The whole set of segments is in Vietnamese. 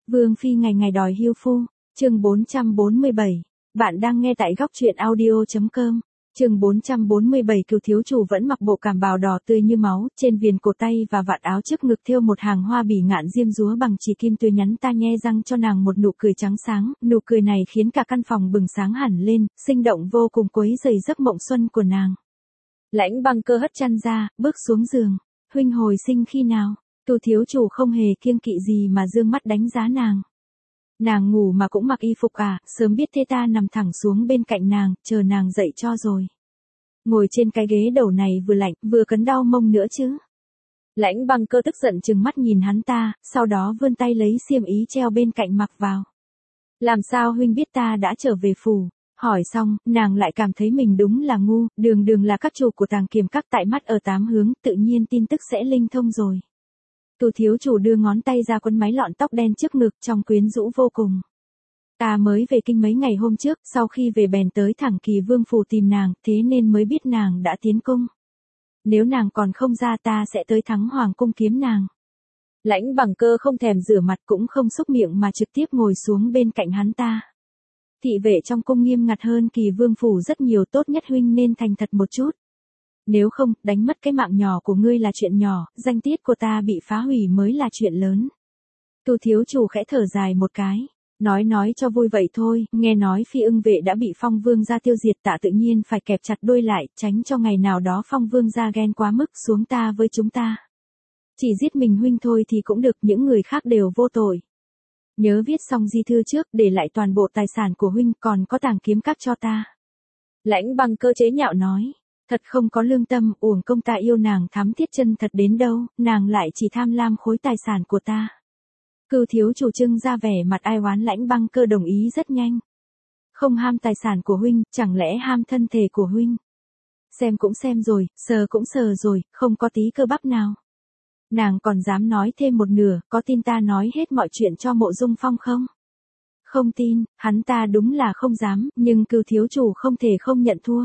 Vương phi ngày ngày đòi hưu phu, chương 447. Bạn đang nghe tại góc truyện audio.com. Chương 447 Cửu thiếu chủ vẫn mặc bộ càm bào đỏ tươi như máu, trên viền cổ tay và vạt áo trước ngực thêu một hàng hoa bỉ ngạn diêm dúa bằng chỉ kim tươi nhắn ta nhe răng cho nàng một nụ cười trắng sáng, nụ cười này khiến cả căn phòng bừng sáng hẳn lên, sinh động vô cùng quấy rầy giấc mộng xuân của nàng. Lãnh Băng Cơ hất chăn ra, bước xuống giường. Huynh hồi sinh khi nào? Cửu thiếu chủ không hề kiêng kỵ gì mà dương mắt đánh giá nàng. Nàng ngủ mà cũng mặc y phục à, sớm biết thế ta nằm thẳng xuống bên cạnh nàng, chờ nàng dậy cho rồi. Ngồi trên cái ghế đầu này vừa lạnh, vừa cấn đau mông nữa chứ. Lãnh Băng Cơ tức giận trừng mắt nhìn hắn ta, sau đó vươn tay lấy xiêm ý treo bên cạnh mặc vào. Làm sao huynh biết ta đã trở về phủ? Hỏi xong, nàng lại cảm thấy mình đúng là ngu, đường đường là các chủ của Tàng Kiềm Các tại mắt ở tám hướng, tự nhiên tin tức sẽ linh thông rồi. Cửu thiếu chủ đưa ngón tay ra quấn máy lọn tóc đen trước ngực trong quyến rũ vô cùng. Ta mới về kinh mấy ngày hôm trước, sau khi về bèn tới thẳng Kỳ Vương phủ tìm nàng, thế nên mới biết nàng đã tiến cung. Nếu nàng còn không ra ta sẽ tới Thắng Hoàng cung kiếm nàng. Lãnh Băng Cơ không thèm rửa mặt cũng không xúc miệng mà trực tiếp ngồi xuống bên cạnh hắn ta. Thị vệ trong cung nghiêm ngặt hơn Kỳ Vương phủ rất nhiều, tốt nhất huynh nên thành thật một chút. Nếu không, đánh mất cái mạng nhỏ của ngươi là chuyện nhỏ, danh tiết của ta bị phá hủy mới là chuyện lớn. Cửu thiếu chủ khẽ thở dài một cái. Nói cho vui vậy thôi, nghe nói Phi Ưng vệ đã bị Phong Vương gia tiêu diệt, tạ tự nhiên phải kẹp chặt đuôi lại, tránh cho ngày nào đó Phong Vương gia ghen quá mức xuống ta với chúng ta. Chỉ giết mình huynh thôi thì cũng được, những người khác đều vô tội. Nhớ viết xong di thư trước, để lại toàn bộ tài sản của huynh, còn có Tàng Kiếm Các cho ta. Lãnh Băng Cơ chế nhạo nói. Thật không có lương tâm, uổng công ta yêu nàng thắm thiết chân thật đến đâu, nàng lại chỉ tham lam khối tài sản của ta. Cửu thiếu chủ trưng ra vẻ mặt ai oán. Lãnh Băng Cơ đồng ý rất nhanh. Không ham tài sản của huynh, chẳng lẽ ham thân thể của huynh? Xem cũng xem rồi, sờ cũng sờ rồi, không có tí cơ bắp nào. Nàng còn dám nói thêm một nửa, có tin ta nói hết mọi chuyện cho Mộ Dung Phong không? Không tin, hắn ta đúng là không dám, nhưng Cửu thiếu chủ không thể không nhận thua.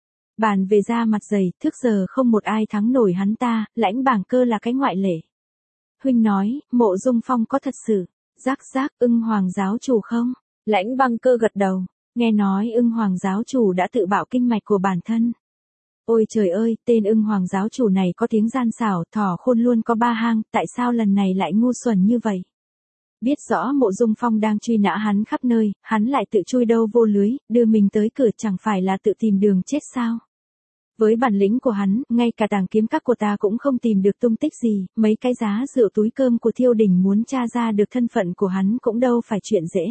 Bàn về da mặt dày, trước giờ không một ai thắng nổi hắn ta, Lãnh Băng Cơ là cái ngoại lệ. Huynh nói, Mộ Dung Phong có thật sự, Ưng Hoàng giáo chủ không? Lãnh Băng Cơ gật đầu, nghe nói Ưng Hoàng giáo chủ đã tự bạo kinh mạch của bản thân. Ôi trời ơi, tên Ưng Hoàng giáo chủ này có tiếng gian xảo, thỏ khôn luôn có ba hang, tại sao lần này lại ngu xuẩn như vậy? Biết rõ Mộ Dung Phong đang truy nã hắn khắp nơi, hắn lại tự chui đâu vô lưới, đưa mình tới cửa chẳng phải là tự tìm đường chết sao? Với bản lĩnh của hắn, ngay cả Tàng Kiếm Các của ta cũng không tìm được tung tích gì, mấy cái giá rượu túi cơm của Thiêu Đình muốn tra ra được thân phận của hắn cũng đâu phải chuyện dễ.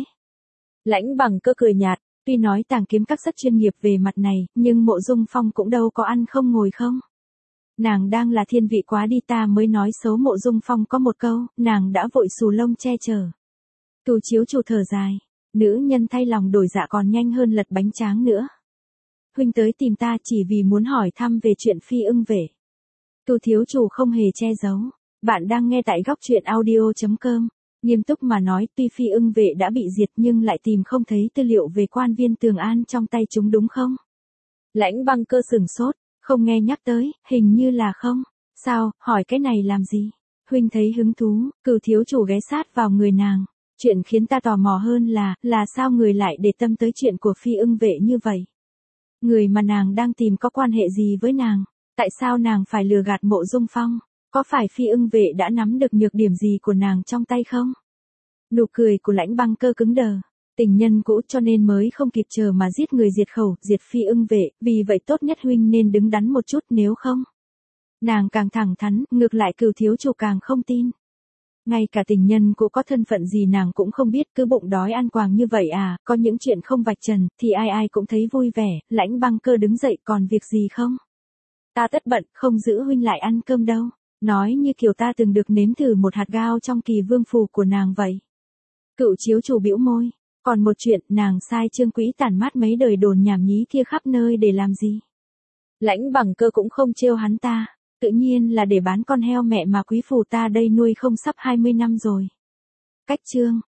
Lãnh Băng Cơ cười nhạt, tuy nói Tàng Kiếm Các rất chuyên nghiệp về mặt này, nhưng Mộ Dung Phong cũng đâu có ăn không ngồi không. Nàng đang là thiên vị quá đi, ta mới nói xấu Mộ Dung Phong có một câu, nàng đã vội xù lông che chở. Cửu chiếu chủ thở dài, nữ nhân thay lòng đổi dạ còn nhanh hơn lật bánh tráng nữa. Huynh tới tìm ta chỉ vì muốn hỏi thăm về chuyện Phi Ưng vệ. Cửu thiếu chủ không hề che giấu. Bạn đang nghe tại góc truyện audio.com. Nghiêm túc mà nói, tuy Phi Ưng vệ đã bị diệt nhưng lại tìm không thấy tư liệu về quan viên Tường An trong tay chúng đúng không? Lãnh Băng Cơ sửng sốt, không nghe nhắc tới, hình như là không. Sao, hỏi cái này làm gì? Huynh thấy hứng thú, Cửu thiếu chủ ghé sát vào người nàng. Chuyện khiến ta tò mò hơn là sao người lại để tâm tới chuyện của Phi Ưng vệ như vậy? Người mà nàng đang tìm có quan hệ gì với nàng? Tại sao nàng phải lừa gạt Mộ Dung Phong? Có phải Phi Ưng vệ đã nắm được nhược điểm gì của nàng trong tay không? Nụ cười của Lãnh Băng Cơ cứng đờ. Tình nhân cũ cho nên mới không kịp chờ mà giết người diệt khẩu, diệt Phi Ưng vệ, vì vậy tốt nhất huynh nên đứng đắn một chút, nếu không. Nàng càng thẳng thắn, ngược lại Cửu thiếu chủ càng không tin. Ngay cả tình nhân cũ có thân phận gì nàng cũng không biết, cứ bụng đói ăn quàng như vậy à, có những chuyện không vạch trần, thì ai ai cũng thấy vui vẻ. Lãnh Băng Cơ đứng dậy, còn việc gì không? Ta tất bận, không giữ huynh lại ăn cơm đâu. Nói như kiểu ta từng được nếm thử một hạt gao trong Kỳ Vương phủ của nàng vậy. Cửu chiếu chủ bĩu môi, còn một chuyện, nàng sai Trương Quỹ tản mát mấy đời đồn nhảm nhí kia khắp nơi để làm gì? Lãnh Băng Cơ cũng không trêu hắn ta. Tự nhiên là để bán con heo mẹ mà quý phủ ta đây nuôi không sắp 20 năm rồi. Cách chương.